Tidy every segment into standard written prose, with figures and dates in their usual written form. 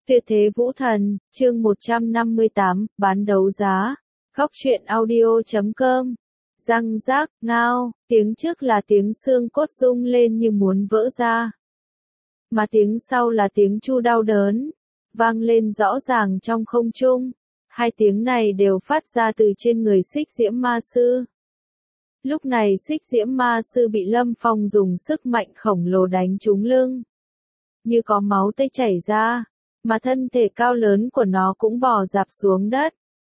Tuyệt thế vũ thần, chương 158, bán đấu giá. Góc truyện audio.com. Răng rác, ngao, tiếng trước là tiếng xương cốt rung lên như muốn vỡ ra. Mà tiếng sau là tiếng chu đau đớn, vang lên rõ ràng trong không trung. Hai tiếng này đều phát ra từ trên người Xích Diễm Ma Sư. Lúc này Xích Diễm Ma Sư bị Lâm Phong dùng sức mạnh khổng lồ đánh trúng lưng. Như có máu tươi chảy ra, mà thân thể cao lớn của nó cũng bò rạp xuống đất.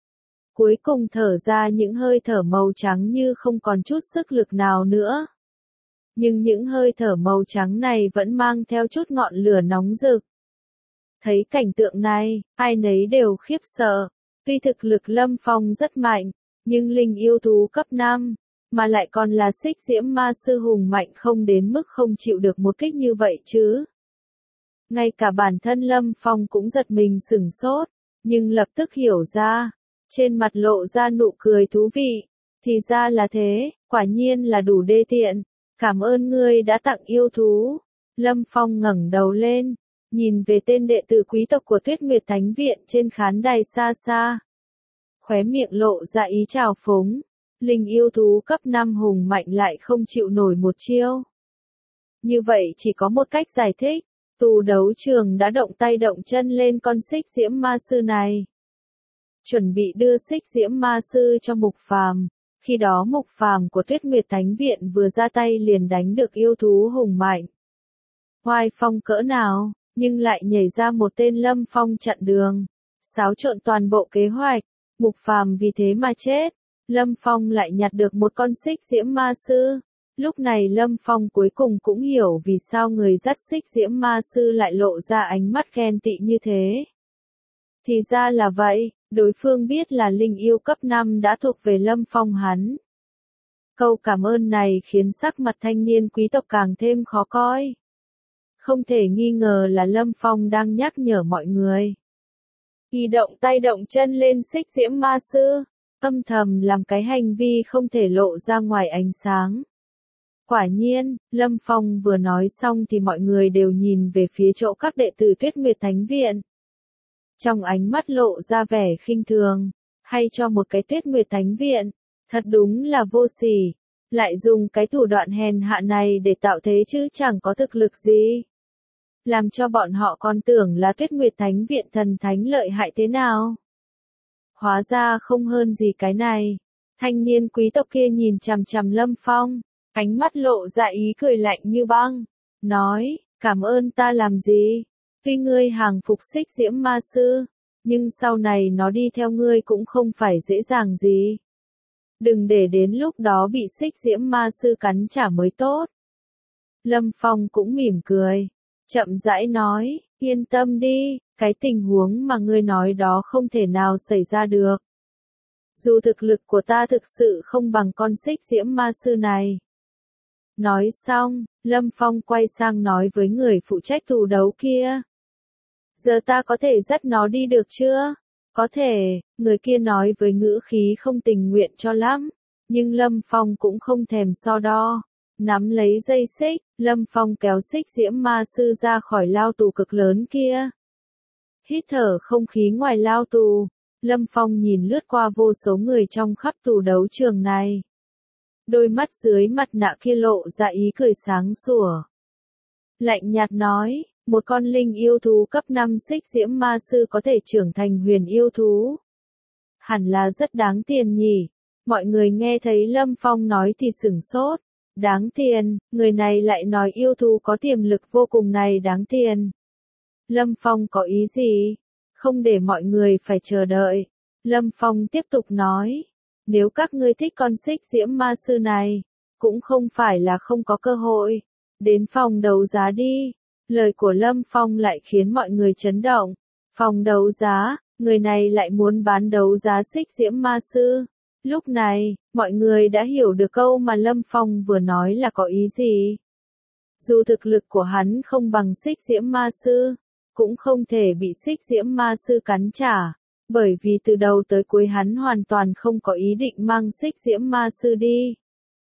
Cuối cùng thở ra những hơi thở màu trắng như không còn chút sức lực nào nữa. Nhưng những hơi thở màu trắng này vẫn mang theo chút ngọn lửa nóng rực. Thấy cảnh tượng này, ai nấy đều khiếp sợ. Tuy thực lực Lâm Phong rất mạnh, nhưng linh yêu thú cấp 5, mà lại còn là Xích Diễm Ma Sư hùng mạnh không đến mức không chịu được một kích như vậy chứ. Ngay cả bản thân Lâm Phong cũng giật mình sửng sốt, nhưng lập tức hiểu ra, trên mặt lộ ra nụ cười thú vị. Thì ra là thế, quả nhiên là đủ đê tiện, cảm ơn ngươi đã tặng yêu thú. Lâm Phong ngẩng đầu lên, nhìn về tên đệ tử quý tộc của Tuyết Nguyệt Thánh Viện trên khán đài xa xa. Khóe miệng lộ ra ý trào phúng, linh yêu thú cấp 5 hùng mạnh lại không chịu nổi một chiêu. Như vậy chỉ có một cách giải thích. Tù đấu trường đã động tay động chân lên con Xích Diễm Ma Sư này. Chuẩn bị đưa Xích Diễm Ma Sư cho Mục Phàm. Khi đó Mục Phàm của Tuyết Nguyệt Thánh Viện vừa ra tay liền đánh được yêu thú hùng mạnh. Hoài phong cỡ nào, nhưng lại nhảy ra một tên Lâm Phong chặn đường. Xáo trộn toàn bộ kế hoạch, Mục Phàm vì thế mà chết. Lâm Phong lại nhặt được một con Xích Diễm Ma Sư. Lúc này Lâm Phong cuối cùng cũng hiểu vì sao người dắt Xích Diễm Ma Sư lại lộ ra ánh mắt ghen tị như thế. Thì ra là vậy, đối phương biết là linh yêu cấp 5 đã thuộc về Lâm Phong hắn. Câu cảm ơn này khiến sắc mặt thanh niên quý tộc càng thêm khó coi. Không thể nghi ngờ là Lâm Phong đang nhắc nhở mọi người. Y động tay động chân lên Xích Diễm Ma Sư, âm thầm làm cái hành vi không thể lộ ra ngoài ánh sáng. Quả nhiên, Lâm Phong vừa nói xong thì mọi người đều nhìn về phía chỗ các đệ tử Tuyết Nguyệt Thánh Viện. Trong ánh mắt lộ ra vẻ khinh thường, hay cho một cái Tuyết Nguyệt Thánh Viện, thật đúng là vô sỉ, lại dùng cái thủ đoạn hèn hạ này để tạo thế chứ chẳng có thực lực gì. Làm cho bọn họ còn tưởng là Tuyết Nguyệt Thánh Viện thần thánh lợi hại thế nào. Hóa ra không hơn gì cái này. Thanh niên quý tộc kia nhìn chằm chằm Lâm Phong. Ánh mắt lộ ra ý cười lạnh như băng, nói, cảm ơn ta làm gì, tuy ngươi hàng phục Xích Diễm Ma Sư, nhưng sau này nó đi theo ngươi cũng không phải dễ dàng gì. Đừng để đến lúc đó bị Xích Diễm Ma Sư cắn trả mới tốt. Lâm Phong cũng mỉm cười, chậm rãi nói, yên tâm đi, cái tình huống mà ngươi nói đó không thể nào xảy ra được. Dù thực lực của ta thực sự không bằng con Xích Diễm Ma Sư này. Nói xong, Lâm Phong quay sang nói với người phụ trách tù đấu kia. Giờ ta có thể dắt nó đi được chưa? Có thể, người kia nói với ngữ khí không tình nguyện cho lắm. Nhưng Lâm Phong cũng không thèm so đo. Nắm lấy dây xích, Lâm Phong kéo Xích Diễm Ma Sư ra khỏi lao tù cực lớn kia. Hít thở không khí ngoài lao tù, Lâm Phong nhìn lướt qua vô số người trong khắp tù đấu trường này. Đôi mắt dưới mặt nạ kia lộ ra ý cười sáng sủa. Lạnh nhạt nói, một con linh yêu thú cấp 5 Xích Diễm Ma Sư có thể trưởng thành huyền yêu thú. Hẳn là rất đáng tiền nhỉ. Mọi người nghe thấy Lâm Phong nói thì sửng sốt. Đáng tiền, người này lại nói yêu thú có tiềm lực vô cùng này đáng tiền. Lâm Phong có ý gì? Không để mọi người phải chờ đợi. Lâm Phong tiếp tục nói. Nếu các ngươi thích con Xích Diễm Ma Sư này, cũng không phải là không có cơ hội. Đến phòng đấu giá đi. Lời của Lâm Phong lại khiến mọi người chấn động. Phòng đấu giá, người này lại muốn bán đấu giá Xích Diễm Ma Sư. Lúc này, mọi người đã hiểu được câu mà Lâm Phong vừa nói là có ý gì. Dù thực lực của hắn không bằng Xích Diễm Ma Sư, cũng không thể bị Xích Diễm Ma Sư cắn trả. Bởi vì từ đầu tới cuối hắn hoàn toàn không có ý định mang Xích Diễm Ma Sư đi.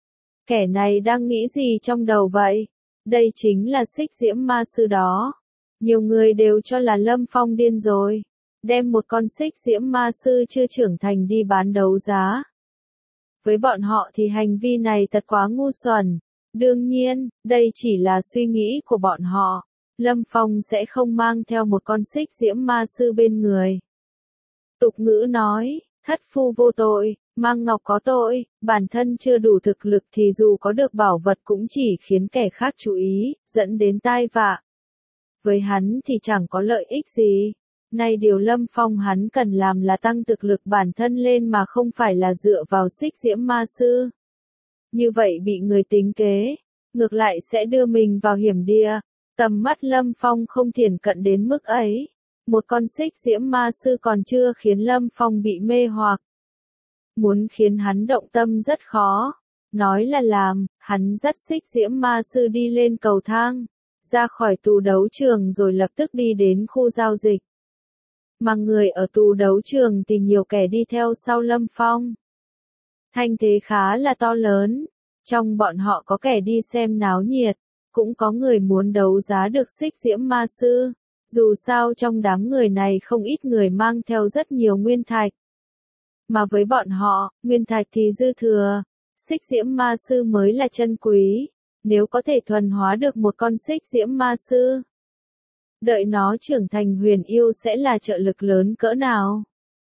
Kẻ này đang nghĩ gì trong đầu vậy? Đây chính là Xích Diễm Ma Sư đó. Nhiều người đều cho là Lâm Phong điên rồi, đem một con xích diễm ma sư chưa trưởng thành đi bán đấu giá. Với bọn họ thì hành vi này thật quá ngu xuẩn. Đương nhiên, đây chỉ là suy nghĩ của bọn họ. Lâm Phong sẽ không mang theo một con xích diễm ma sư bên người. Tục ngữ nói, thất phu vô tội, mang ngọc có tội, bản thân chưa đủ thực lực thì dù có được bảo vật cũng chỉ khiến kẻ khác chú ý, dẫn đến tai vạ. Với hắn thì chẳng có lợi ích gì. Nay điều Lâm Phong hắn cần làm là tăng thực lực bản thân lên mà không phải là dựa vào xích diễm ma sư. Như vậy bị người tính kế, ngược lại sẽ đưa mình vào hiểm địa. Tầm mắt Lâm Phong không thiển cận đến mức ấy. Một con xích diễm ma sư còn chưa khiến Lâm Phong bị mê hoặc. Muốn khiến hắn động tâm rất khó. Nói là làm, hắn dắt xích diễm ma sư đi lên cầu thang, ra khỏi tù đấu trường rồi lập tức đi đến khu giao dịch. Mà người ở tù đấu trường thì nhiều kẻ đi theo sau Lâm Phong. Thanh thế khá là to lớn. Trong bọn họ có kẻ đi xem náo nhiệt, cũng có người muốn đấu giá được xích diễm ma sư. Dù sao trong đám người này không ít người mang theo rất nhiều nguyên thạch. Mà với bọn họ, nguyên thạch thì dư thừa. Xích diễm ma sư mới là chân quý. Nếu có thể thuần hóa được một con xích diễm ma sư, đợi nó trưởng thành huyền yêu sẽ là trợ lực lớn cỡ nào.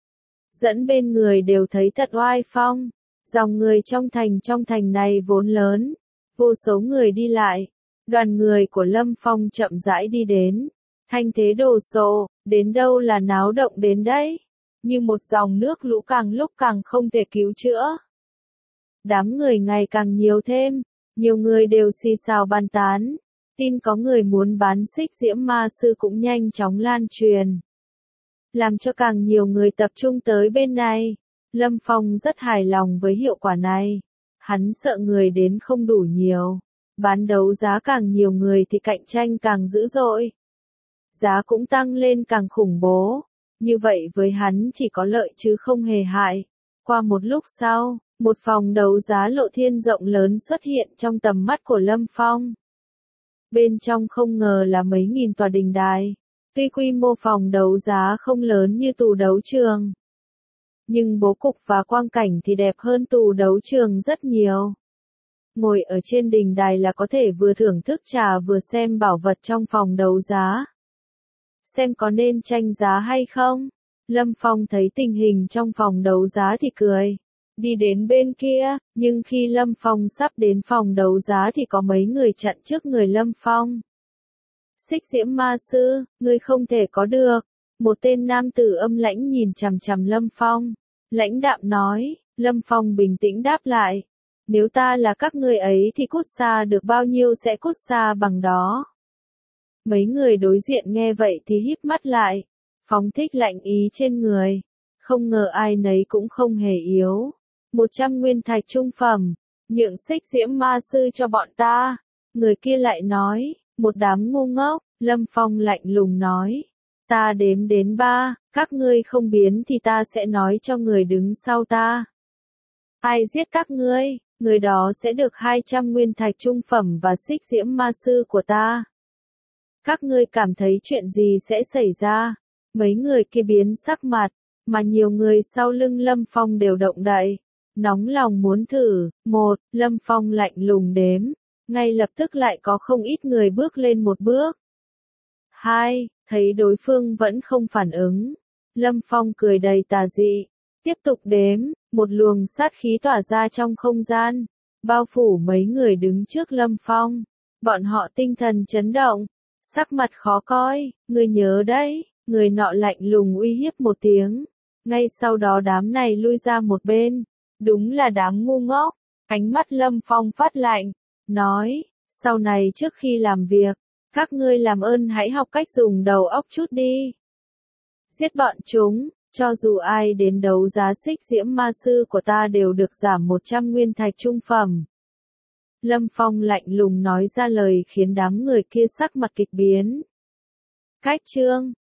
Dẫn bên người đều thấy thật oai phong. Dòng người trong thành này vốn lớn. Vô số người đi lại. Đoàn người của Lâm Phong chậm rãi đi đến. Thanh thế đồ sộ, đến đâu là náo động đến đấy. Như một dòng nước lũ càng lúc càng không thể cứu chữa. Đám người ngày càng nhiều thêm. Nhiều người đều xì xào bàn tán. Tin có người muốn bán xích diễm ma sư cũng nhanh chóng lan truyền. Làm cho càng nhiều người tập trung tới bên này. Lâm Phong rất hài lòng với hiệu quả này. Hắn sợ người đến không đủ nhiều. Bán đấu giá càng nhiều người thì cạnh tranh càng dữ dội. Giá cũng tăng lên càng khủng bố. Như vậy với hắn chỉ có lợi chứ không hề hại. Qua một lúc sau, một phòng đấu giá lộ thiên rộng lớn xuất hiện trong tầm mắt của Lâm Phong. Bên trong không ngờ là mấy nghìn tòa đình đài. Tuy quy mô phòng đấu giá không lớn như tù đấu trường, nhưng bố cục và quang cảnh thì đẹp hơn tù đấu trường rất nhiều. Ngồi ở trên đình đài là có thể vừa thưởng thức trà vừa xem bảo vật trong phòng đấu giá. Xem có nên tranh giá hay không? Lâm Phong thấy tình hình trong phòng đấu giá thì cười. Đi đến bên kia, nhưng khi Lâm Phong sắp đến phòng đấu giá thì có mấy người chặn trước người Lâm Phong. Xích diễm ma sư, ngươi không thể có được. Một tên nam tử âm lãnh nhìn chằm chằm Lâm Phong. Lãnh đạm nói, Lâm Phong bình tĩnh đáp lại. Nếu ta là các ngươi ấy thì cút xa được bao nhiêu sẽ cút xa bằng đó. Mấy người đối diện nghe vậy thì híp mắt lại. Phóng thích lạnh ý trên người. Không ngờ ai nấy cũng không hề yếu. 100 nguyên thạch trung phẩm. Nhượng xích diễm ma sư cho bọn ta. Người kia lại nói, một đám ngu ngốc. Lâm Phong lạnh lùng nói. Ta đếm đến 3, các ngươi không biến thì ta sẽ nói cho người đứng sau ta. Ai giết các ngươi, người đó sẽ được 200 nguyên thạch trung phẩm và xích diễm ma sư của ta. Các ngươi cảm thấy chuyện gì sẽ xảy ra? Mấy người kia biến sắc mặt, mà nhiều người sau lưng Lâm Phong đều động đậy. Nóng lòng muốn thử. 1. Lâm Phong lạnh lùng đếm. Ngay lập tức lại có không ít người bước lên một bước. 2. Thấy đối phương vẫn không phản ứng. Lâm Phong cười đầy tà dị. Tiếp tục đếm. Một luồng sát khí tỏa ra trong không gian. Bao phủ mấy người đứng trước Lâm Phong. Bọn họ tinh thần chấn động. Sắc mặt khó coi. Người nhớ đấy. Người nọ lạnh lùng uy hiếp một tiếng. Ngay sau đó đám này lui ra một bên. Đúng là đám ngu ngốc. Ánh mắt Lâm Phong phát lạnh. Nói. Sau này trước khi làm việc, các ngươi làm ơn hãy học cách dùng đầu óc chút đi. Giết bọn chúng, cho dù ai đến đấu giá xích diễm ma sư của ta đều được giảm 100 nguyên thạch trung phẩm. Lâm Phong lạnh lùng nói ra lời khiến đám người kia sắc mặt kịch biến. Cách chương